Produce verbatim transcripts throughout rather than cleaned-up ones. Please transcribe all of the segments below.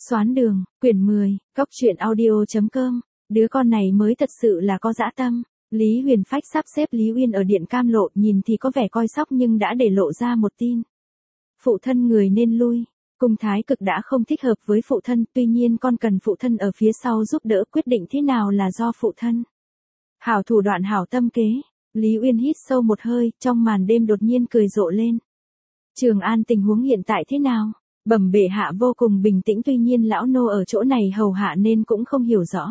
Xoán đường, quyển mười, cốc truyện audio chấm com, đứa con này mới thật sự là có dã tâm. Lý Huyền Phách sắp xếp Lý Uyên ở điện cam lộ, nhìn thì có vẻ coi sóc nhưng đã để lộ ra một tin. Phụ thân người nên lui, cung thái cực đã không thích hợp với phụ thân, tuy nhiên con cần phụ thân ở phía sau giúp đỡ, quyết định thế nào là do phụ thân. Hảo thủ đoạn hảo tâm kế, Lý Uyên hít sâu một hơi, trong màn đêm đột nhiên cười rộ lên. Trường An tình huống hiện tại thế nào? Bẩm bệ hạ vô cùng bình tĩnh, tuy nhiên lão nô ở chỗ này hầu hạ nên cũng không hiểu rõ.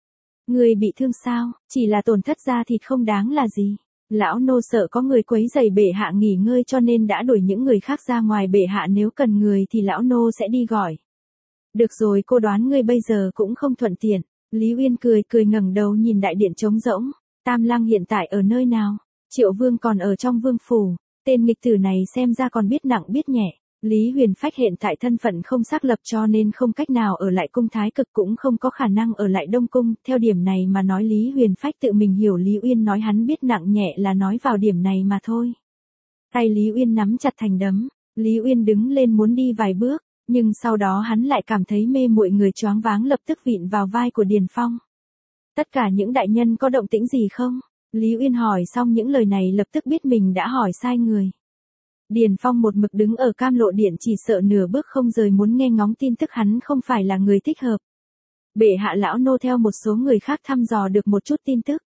Người bị thương sao? Chỉ là tổn thất da thịt không đáng là gì. Lão nô sợ có người quấy rầy bệ hạ nghỉ ngơi cho nên đã đuổi những người khác ra ngoài, bệ hạ nếu cần người thì lão nô sẽ đi gọi. Được rồi, cô đoán ngươi bây giờ cũng không thuận tiện. Lý Uyên cười cười ngẩng đầu nhìn đại điện trống rỗng. Tam Lang hiện tại ở nơi nào? Triệu Vương còn ở trong vương phủ. Tên nghịch tử này xem ra còn biết nặng biết nhẹ. Lý Huyền Phách hiện tại thân phận không xác lập cho nên không cách nào ở lại cung thái cực, cũng không có khả năng ở lại Đông Cung. Theo điểm này mà nói Lý Huyền Phách tự mình hiểu Lý Uyên nói hắn biết nặng nhẹ là nói vào điểm này mà thôi. Tay Lý Uyên nắm chặt thành đấm, Lý Uyên đứng lên muốn đi vài bước, nhưng sau đó hắn lại cảm thấy mê muội, người choáng váng, lập tức vịn vào vai của Điền Phong. Tất cả những đại nhân có động tĩnh gì không? Lý Uyên hỏi xong những lời này lập tức biết mình đã hỏi sai người. Điền Phong một mực đứng ở cam lộ điện, chỉ sợ nửa bước không rời, muốn nghe ngóng tin tức, hắn không phải là người thích hợp. Bệ hạ, lão nô theo một số người khác thăm dò được một chút tin tức.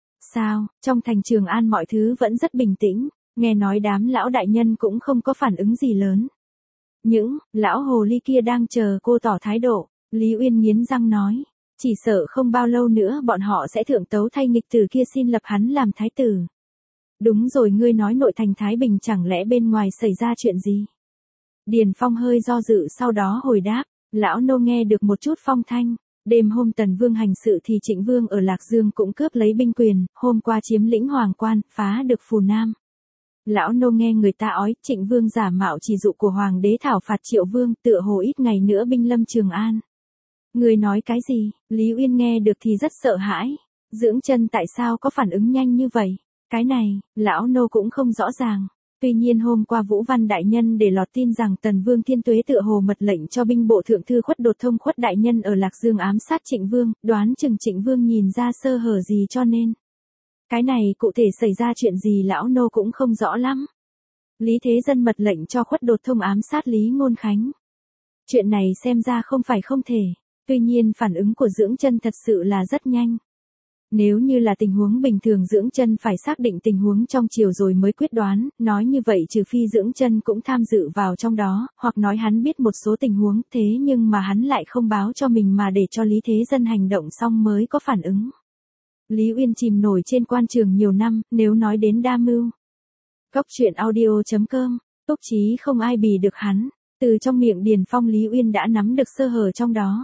Sao? Trong thành Trường An mọi thứ vẫn rất bình tĩnh, nghe nói đám lão đại nhân cũng không có phản ứng gì lớn. Những lão hồ ly kia đang chờ cô tỏ thái độ. Lý Uyên nghiến răng nói, chỉ sợ không bao lâu nữa bọn họ sẽ thượng tấu thay nghịch tử kia xin lập hắn làm thái tử. Đúng rồi, ngươi nói nội thành Thái Bình chẳng lẽ bên ngoài xảy ra chuyện gì? Điền Phong hơi do dự sau đó hồi đáp, lão nô nghe được một chút phong thanh. Đêm hôm Tần Vương hành sự thì Trịnh Vương ở Lạc Dương cũng cướp lấy binh quyền, hôm qua chiếm lĩnh Hoàng Quan, phá được Phù Nam. Lão nô nghe người ta ói, Trịnh Vương giả mạo chỉ dụ của Hoàng đế thảo phạt Triệu Vương, tựa hồ ít ngày nữa binh lâm Trường An. Người nói cái gì? Lý Uyên nghe được thì rất sợ hãi. Dưỡng Chân tại sao có phản ứng nhanh như vậy? Cái này, lão nô cũng không rõ ràng. Tuy nhiên hôm qua Vũ Văn đại nhân để lọt tin rằng Tần Vương Thiên Tuế tựa hồ mật lệnh cho binh bộ thượng thư Khuất Đột Thông Khuất đại nhân ở Lạc Dương ám sát Trịnh Vương, đoán chừng Trịnh Vương nhìn ra sơ hở gì cho nên. Cái này cụ thể xảy ra chuyện gì lão nô cũng không rõ lắm. Lý Thế Dân mật lệnh cho Khuất Đột Thông ám sát Lý Ngôn Khánh. Chuyện này xem ra không phải không thể. Tuy nhiên phản ứng của Dưỡng Chân thật sự là rất nhanh. Nếu như là tình huống bình thường Dưỡng Chân phải xác định tình huống trong triều rồi mới quyết đoán, nói như vậy trừ phi Dưỡng Chân cũng tham dự vào trong đó, hoặc nói hắn biết một số tình huống, thế nhưng mà hắn lại không báo cho mình mà để cho Lý Thế Dân hành động xong mới có phản ứng. Lý Uyên chìm nổi trên quan trường nhiều năm, nếu nói đến đa mưu. Cốc truyện audio chấm com, túc trí không ai bì được hắn, từ trong miệng Điền Phong Lý Uyên đã nắm được sơ hở trong đó.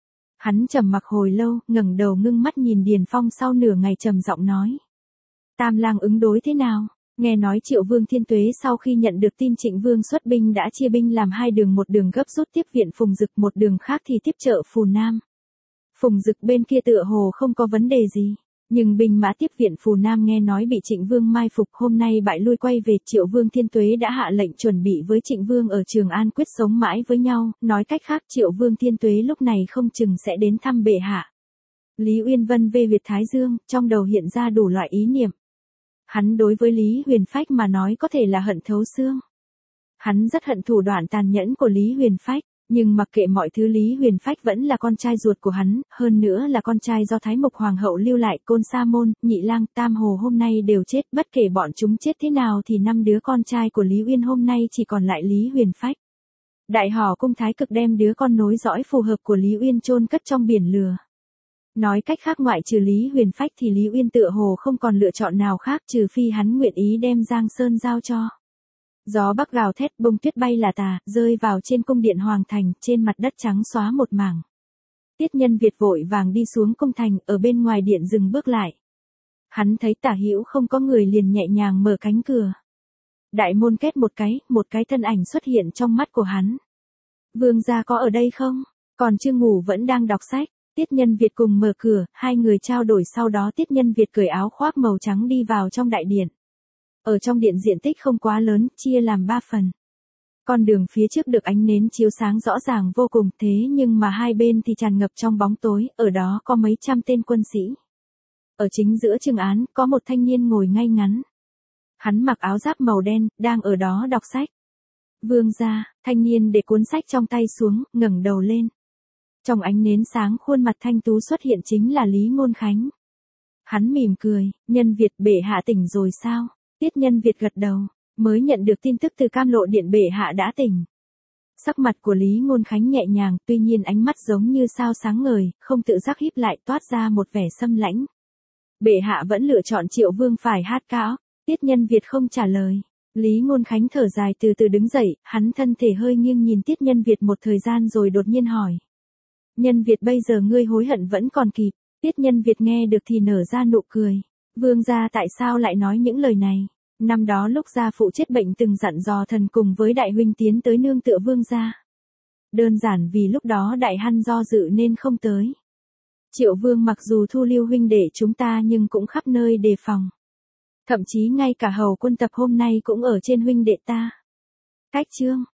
Hắn trầm mặc hồi lâu, ngẩng đầu ngưng mắt nhìn Điền Phong, sau nửa ngày trầm giọng nói. Tam Lang ứng đối thế nào? Nghe nói Triệu Vương Thiên Tuế sau khi nhận được tin Trịnh Vương xuất binh đã chia binh làm hai đường, một đường gấp rút tiếp viện Phùng Dực, một đường khác thì tiếp trợ Phù Nam. Phùng Dực bên kia tựa hồ không có vấn đề gì. Nhưng binh mã tiếp viện Phù Nam nghe nói bị Trịnh Vương mai phục, hôm nay bại lui quay về, Triệu Vương Thiên Tuế đã hạ lệnh chuẩn bị với Trịnh Vương ở Trường An quyết sống mãi với nhau, nói cách khác Triệu Vương Thiên Tuế lúc này không chừng sẽ đến thăm bệ hạ. Lý Uyên vân vê huyệt thái dương, trong đầu hiện ra đủ loại ý niệm. Hắn đối với Lý Huyền Phách mà nói có thể là hận thấu xương. Hắn rất hận thủ đoạn tàn nhẫn của Lý Huyền Phách. Nhưng mặc kệ mọi thứ, Lý Huyền Phách vẫn là con trai ruột của hắn, hơn nữa là con trai do Thái Mộc Hoàng hậu lưu lại. Côn Sa Môn, Nhị Lang, Tam Hồ hôm nay đều chết, bất kể bọn chúng chết thế nào thì năm đứa con trai của Lý Uyên hôm nay chỉ còn lại Lý Huyền Phách. Đại hò cung thái cực đem đứa con nối dõi phù hợp của Lý Uyên chôn cất trong biển lửa. Nói cách khác ngoại trừ Lý Huyền Phách thì Lý Uyên tựa hồ không còn lựa chọn nào khác, trừ phi hắn nguyện ý đem Giang Sơn giao cho. Gió bắc gào thét, bông tuyết bay là tà, rơi vào trên cung điện hoàng thành, trên mặt đất trắng xóa một mảng. Tiết Nhân Việt vội vàng đi xuống cung thành, ở bên ngoài điện dừng bước lại. Hắn thấy tả hữu không có người liền nhẹ nhàng mở cánh cửa. Đại môn két một cái, một cái thân ảnh xuất hiện trong mắt của hắn. Vương gia có ở đây không? Còn chưa ngủ vẫn đang đọc sách. Tiết Nhân Việt cùng mở cửa, hai người trao đổi, sau đó Tiết Nhân Việt cởi áo khoác màu trắng đi vào trong đại điện. Ở trong điện diện tích không quá lớn, chia làm ba phần. Con đường phía trước được ánh nến chiếu sáng rõ ràng vô cùng, thế nhưng mà hai bên thì tràn ngập trong bóng tối, ở đó có mấy trăm tên quân sĩ. Ở chính giữa trường án, có một thanh niên ngồi ngay ngắn. Hắn mặc áo giáp màu đen, đang ở đó đọc sách. Vương gia, thanh niên để cuốn sách trong tay xuống, ngẩng đầu lên. Trong ánh nến sáng khuôn mặt thanh tú xuất hiện chính là Lý Ngôn Khánh. Hắn mỉm cười, Nhân Việt bệ hạ tỉnh rồi sao? Tiết Nhân Việt gật đầu, mới nhận được tin tức từ Cam Lộ Điện bệ hạ đã tỉnh. Sắc mặt của Lý Ngôn Khánh nhẹ nhàng, tuy nhiên ánh mắt giống như sao sáng ngời, không tự giác híp lại toát ra một vẻ xâm lãnh. Bệ hạ vẫn lựa chọn Triệu Vương phải hát ca. Tiết Nhân Việt không trả lời. Lý Ngôn Khánh thở dài từ từ đứng dậy, hắn thân thể hơi nghiêng nhìn Tiết Nhân Việt một thời gian rồi đột nhiên hỏi. Nhân Việt bây giờ ngươi hối hận vẫn còn kịp. Tiết Nhân Việt nghe được thì nở ra nụ cười. Vương gia tại sao lại nói những lời này? Năm đó lúc gia phụ chết bệnh từng dặn dò thần cùng với đại huynh tiến tới nương tựa vương gia. Đơn giản vì lúc đó đại hăn do dự nên không tới. Triệu Vương mặc dù thu lưu huynh đệ chúng ta nhưng cũng khắp nơi đề phòng. Thậm chí ngay cả hầu quân tập hôm nay cũng ở trên huynh đệ ta. Cách chương